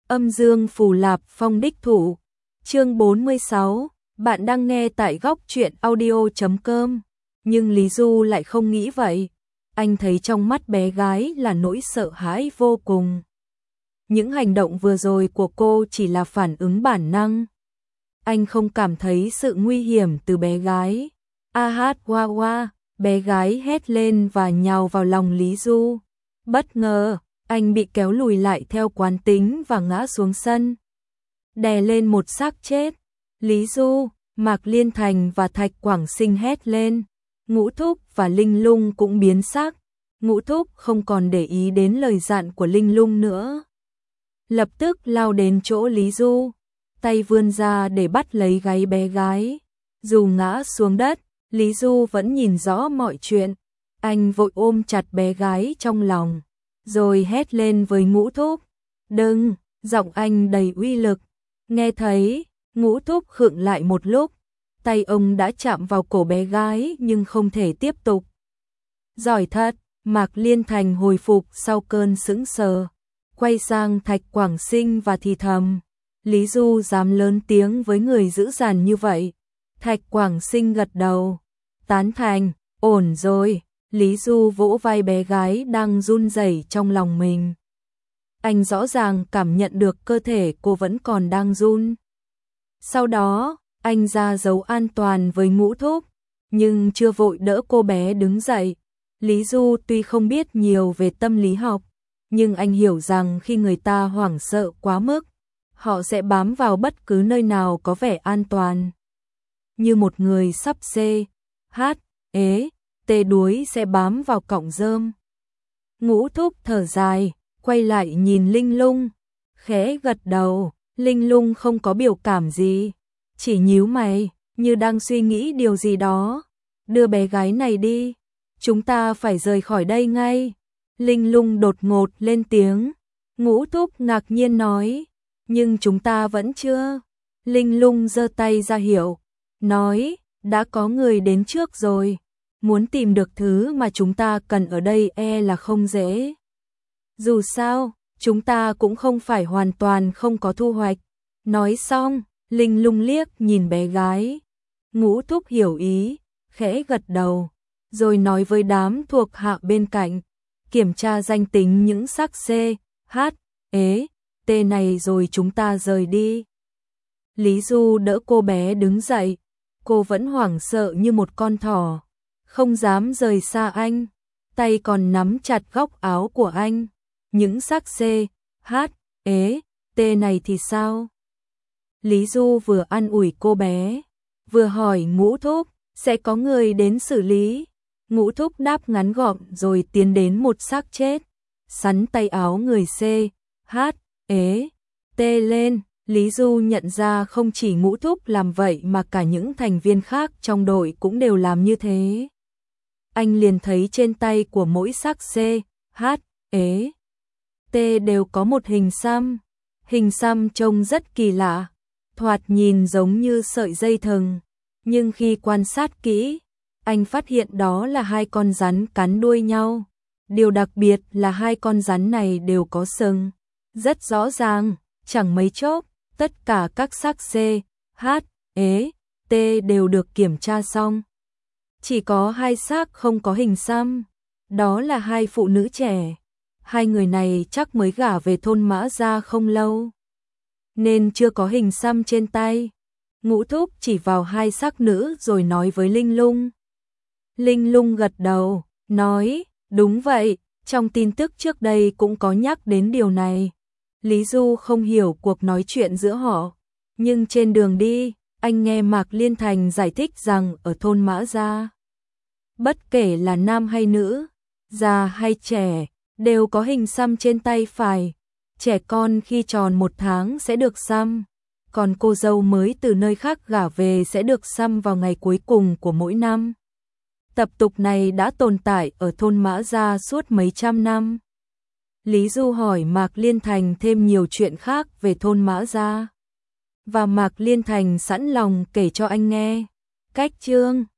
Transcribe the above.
Âm dương phù lạp phong đích thủ. Chương 46, bạn đang nghe tại góc truyện audio.com. Nhưng Lý Du lại không nghĩ vậy. Anh thấy trong mắt bé gái là nỗi sợ hãi vô cùng. Những hành động vừa rồi của cô chỉ là phản ứng bản năng. Anh không cảm thấy sự nguy hiểm từ bé gái. A hát wa wa, bé gái hét lên và nhào vào lòng Lý Du. Bất ngờ, anh bị kéo lùi lại theo quán tính và ngã xuống sân. Đè lên một xác chết. Lý Du, Mạc Liên Thành và Thạch Quảng Sinh hét lên. Ngũ Thúc và Linh Lung cũng biến sắc. Ngũ Thúc không còn để ý đến lời dặn của Linh Lung nữa. Lập tức lao đến chỗ Lý Du, tay vươn ra để bắt lấy gáy bé gái. Dù ngã xuống đất, Lý Du vẫn nhìn rõ mọi chuyện. Anh vội ôm chặt bé gái trong lòng, rồi hét lên với Ngũ Thúc. Đừng, giọng anh đầy uy lực. Nghe thấy, Ngũ Thúc khựng lại một lúc. Tay ông đã chạm vào cổ bé gái nhưng không thể tiếp tục. Giỏi thật, Mạc Liên Thành hồi phục sau cơn sững sờ. Quay sang Thạch Quảng Sinh và thì thầm. Lý Du dám lớn tiếng với người dữ dằn như vậy. Thạch Quảng Sinh gật đầu. Tán thành, ổn rồi. Lý Du vỗ vai bé gái đang run rẩy trong lòng mình. Anh rõ ràng cảm nhận được cơ thể cô vẫn còn đang run. Sau đó, anh ra dấu an toàn với Ngũ Thúc, nhưng chưa vội đỡ cô bé đứng dậy. Lý Du tuy không biết nhiều về tâm lý học, nhưng anh hiểu rằng khi người ta hoảng sợ quá mức, họ sẽ bám vào bất cứ nơi nào có vẻ an toàn. Như một người sắp tê đuối sẽ bám vào cọng rơm. Ngũ Thúc thở dài, quay lại nhìn Linh Lung, khẽ gật đầu. Linh Lung không có biểu cảm gì, chỉ nhíu mày, như đang suy nghĩ điều gì đó. Đưa bé gái này đi, chúng ta phải rời khỏi đây ngay. Linh Lung đột ngột lên tiếng. Ngũ Thúc ngạc nhiên nói, nhưng chúng ta vẫn chưa. Linh Lung giơ tay ra hiệu, nói, đã có người đến trước rồi. Muốn tìm được thứ mà chúng ta cần ở đây là không dễ. Dù sao, chúng ta cũng không phải hoàn toàn không có thu hoạch. Nói xong, Linh Lung liếc nhìn bé gái. Ngũ Thúc hiểu ý, khẽ gật đầu, rồi nói với đám thuộc hạ bên cạnh, kiểm tra danh tính những xác T này rồi chúng ta rời đi. Lý Du đỡ cô bé đứng dậy, cô vẫn hoảng sợ như một con thỏ, không dám rời xa anh, tay còn nắm chặt góc áo của anh. Những xác T này thì sao? Lý Du vừa an ủi cô bé, vừa hỏi Ngũ Thúc, sẽ có người đến xử lý. Ngũ Thúc đáp ngắn gọn rồi tiến đến một xác chết, sắn tay áo người T lên. Lý Du nhận ra không chỉ Ngũ Thúc làm vậy mà cả những thành viên khác trong đội cũng đều làm như thế. Anh liền thấy trên tay của mỗi xác T đều có một hình xăm. Hình xăm trông rất kỳ lạ, thoạt nhìn giống như sợi dây thừng, nhưng khi quan sát kỹ, anh phát hiện đó là hai con rắn cắn đuôi nhau. Điều đặc biệt là hai con rắn này đều có sừng. Rất rõ ràng, chẳng mấy chốc, tất cả các xác T đều được kiểm tra xong. Chỉ có hai xác không có hình xăm, đó là hai phụ nữ trẻ. Hai người này chắc mới gả về thôn Mã Gia không lâu, nên chưa có hình xăm trên tay. Ngũ Thúc chỉ vào hai xác nữ rồi nói với Linh Lung. Linh Lung gật đầu, nói, đúng vậy, trong tin tức trước đây cũng có nhắc đến điều này. Lý Du không hiểu cuộc nói chuyện giữa họ, nhưng trên đường đi, anh nghe Mạc Liên Thành giải thích rằng ở thôn Mã Gia, bất kể là nam hay nữ, già hay trẻ, đều có hình xăm trên tay phải. Trẻ con khi tròn 1 tháng sẽ được xăm, còn cô dâu mới từ nơi khác gả về sẽ được xăm vào ngày cuối cùng của mỗi năm. Tập tục này đã tồn tại ở thôn Mã Gia suốt mấy trăm năm. Lý Du hỏi Mạc Liên Thành thêm nhiều chuyện khác về thôn Mã Gia, và Mạc Liên Thành sẵn lòng kể cho anh nghe. Cách chương